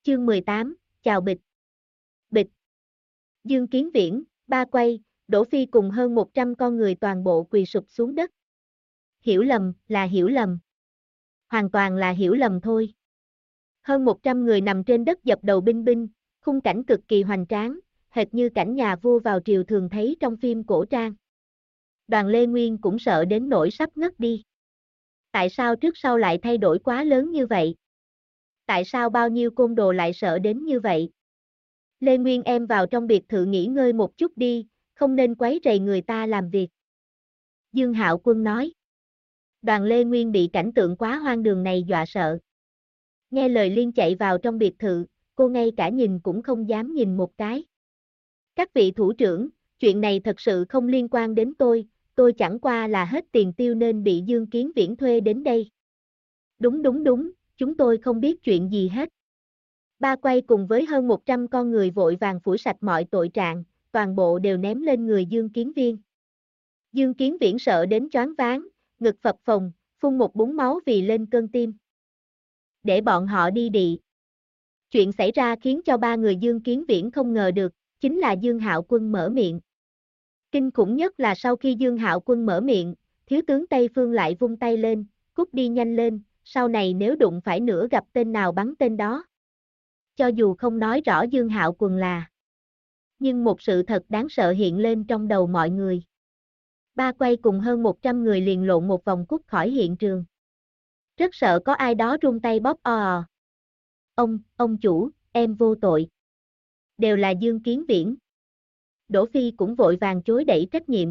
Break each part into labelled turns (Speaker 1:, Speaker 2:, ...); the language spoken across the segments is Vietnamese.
Speaker 1: Chương 18, chào Bịch. Bịch. Dương Kiến Viễn, Ba Quay, Đỗ Phi cùng hơn 100 con người toàn bộ quỳ sụp xuống đất. Hiểu lầm, là hiểu lầm. Hoàn toàn là hiểu lầm thôi. Hơn 100 người nằm trên đất dập đầu binh binh, khung cảnh cực kỳ hoành tráng, hệt như cảnh nhà vua vào triều thường thấy trong phim cổ trang. Đoàn Lê Nguyên cũng sợ đến nỗi sắp ngất đi. Tại sao trước sau lại thay đổi quá lớn như vậy? Tại sao bao nhiêu côn đồ lại sợ đến như vậy? Lê Nguyên em vào trong biệt thự nghỉ ngơi một chút đi, không nên quấy rầy người ta làm việc. Dương Hạo Quân nói. Đoàn Lê Nguyên bị cảnh tượng quá hoang đường này dọa sợ. Nghe lời Liên chạy vào trong biệt thự, cô ngay cả nhìn cũng không dám nhìn một cái. Các vị thủ trưởng, chuyện này thật sự không liên quan đến tôi chẳng qua là hết tiền tiêu nên bị Dương Kiến Viễn thuê đến đây. Đúng, chúng tôi không biết chuyện gì hết. Ba Quay cùng với hơn 100 con người vội vàng phủi sạch mọi tội trạng, toàn bộ đều ném lên người Dương Kiến Viên. Dương Kiến Viễn sợ đến choáng váng, ngực phập phồng, phun một búng máu vì lên cơn tim. Để bọn họ đi đi. Chuyện xảy ra khiến cho ba người Dương Kiến Viễn không ngờ được, chính là Dương Hạo Quân mở miệng. Kinh khủng nhất là sau khi Dương Hạo Quân mở miệng, thiếu tướng Tây Phương lại vung tay lên, cút đi nhanh lên, sau này nếu đụng phải nữa gặp tên nào bắn tên đó. Cho dù không nói rõ Dương Hạo Quân là, nhưng một sự thật đáng sợ hiện lên trong đầu mọi người. Ba Quay cùng hơn 100 người liền lộn một vòng cút khỏi hiện trường. Rất sợ có ai đó rung tay bóp o. Ông chủ, em vô tội. Đều là Dương Kiến Viễn. Đỗ Phi cũng vội vàng chối đẩy trách nhiệm.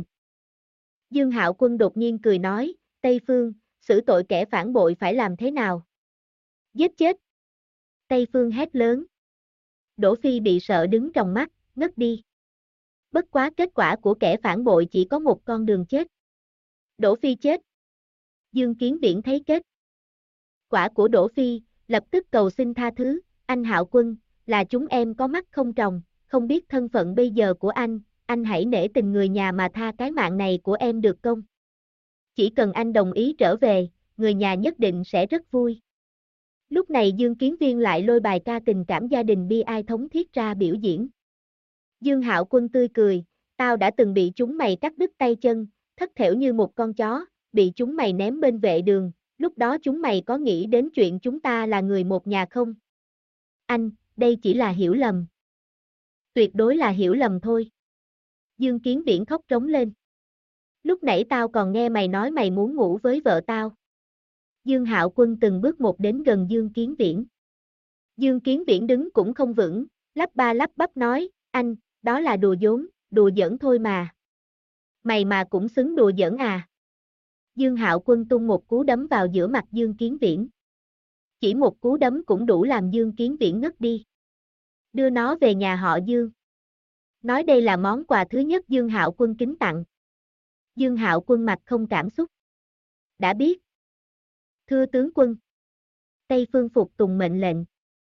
Speaker 1: Dương Hạo Quân đột nhiên cười nói, Tây Phương, xử tội kẻ phản bội phải làm thế nào? Giết chết. Tây Phương hét lớn. Đỗ Phi bị sợ đứng trong mắt, ngất đi. Bất quá kết quả của kẻ phản bội chỉ có một con đường chết. Đỗ Phi chết. Dương Kiến Viễn thấy kết quả của Đỗ Phi, lập tức cầu xin tha thứ, anh Hạo Quân, là chúng em có mắt không tròng, không biết thân phận bây giờ của anh hãy nể tình người nhà mà tha cái mạng này của em được không? Chỉ cần anh đồng ý trở về, người nhà nhất định sẽ rất vui. Lúc này Dương Kiến Viên lại lôi bài ca tình cảm gia đình bi ai thống thiết ra biểu diễn. Dương Hạo Quân tươi cười, tao đã từng bị chúng mày cắt đứt tay chân, thất thểu như một con chó, bị chúng mày ném bên vệ đường, lúc đó chúng mày có nghĩ đến chuyện chúng ta là người một nhà không? Anh, đây chỉ là hiểu lầm. Tuyệt đối là hiểu lầm thôi. Dương Kiến Viễn khóc trống lên. Lúc nãy tao còn nghe mày nói mày muốn ngủ với vợ tao. Dương Hạo Quân từng bước một đến gần Dương Kiến Viễn. Dương Kiến Viễn đứng cũng không vững, lắp ba lắp bắp nói, anh, đó là đùa giỡn thôi mà. Mày mà cũng xứng đùa giỡn à? Dương Hạo Quân tung một cú đấm vào giữa mặt Dương Kiến Viễn. Chỉ một cú đấm cũng đủ làm Dương Kiến Viễn ngất đi. Đưa nó về nhà họ Dương. Nói đây là món quà thứ nhất Dương Hạo Quân kính tặng. Dương Hạo Quân mặt không cảm xúc. Đã biết. Thưa tướng quân. Tây Phương phục tùng mệnh lệnh.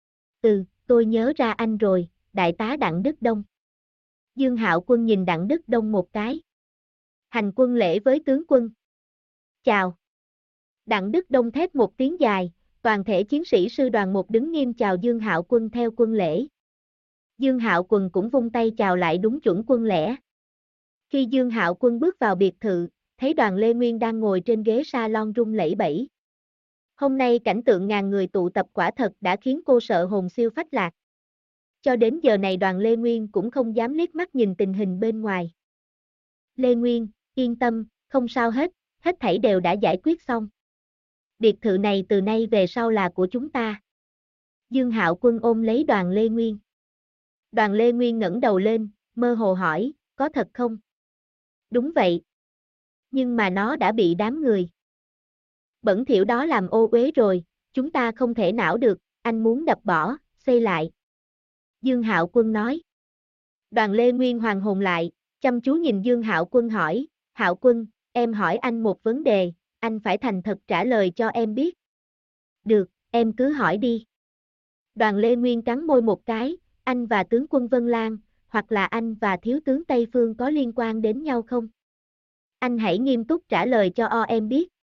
Speaker 1: Tôi nhớ ra anh rồi, đại tá Đặng Đức Đông. Dương Hạo Quân nhìn Đặng Đức Đông một cái. Hành quân lễ với tướng quân. Chào. Đặng Đức Đông thét một tiếng dài, toàn thể chiến sĩ sư đoàn một đứng nghiêm chào Dương Hạo Quân theo quân lễ. Dương Hạo Quân cũng vung tay chào lại đúng chuẩn quân lễ. Khi Dương Hạo Quân bước vào biệt thự, thấy Đoàn Lê Nguyên đang ngồi trên ghế salon rung lẩy bẩy. Hôm nay cảnh tượng ngàn người tụ tập quả thật đã khiến cô sợ hồn siêu phách lạc. Cho đến giờ này Đoàn Lê Nguyên cũng không dám liếc mắt nhìn tình hình bên ngoài. Lê Nguyên, yên tâm, không sao hết thảy đều đã giải quyết xong. Biệt thự này từ nay về sau là của chúng ta. Dương Hạo Quân ôm lấy Đoàn Lê Nguyên. Đoàn Lê Nguyên ngẩng đầu lên, mơ hồ hỏi, có thật không? Đúng vậy. Nhưng mà nó đã bị đám người bẩn thỉu đó làm ô uế rồi, chúng ta không thể nào được, anh muốn đập bỏ, xây lại. Dương Hạo Quân nói. Đoàn Lê Nguyên hoàn hồn lại, chăm chú nhìn Dương Hạo Quân hỏi, Hạo Quân, em hỏi anh một vấn đề, anh phải thành thật trả lời cho em biết. Được, em cứ hỏi đi. Đoàn Lê Nguyên cắn môi một cái, anh và tướng quân Vân Lan, hoặc là anh và thiếu tướng Tây Phương có liên quan đến nhau không? Anh hãy nghiêm túc trả lời cho em biết.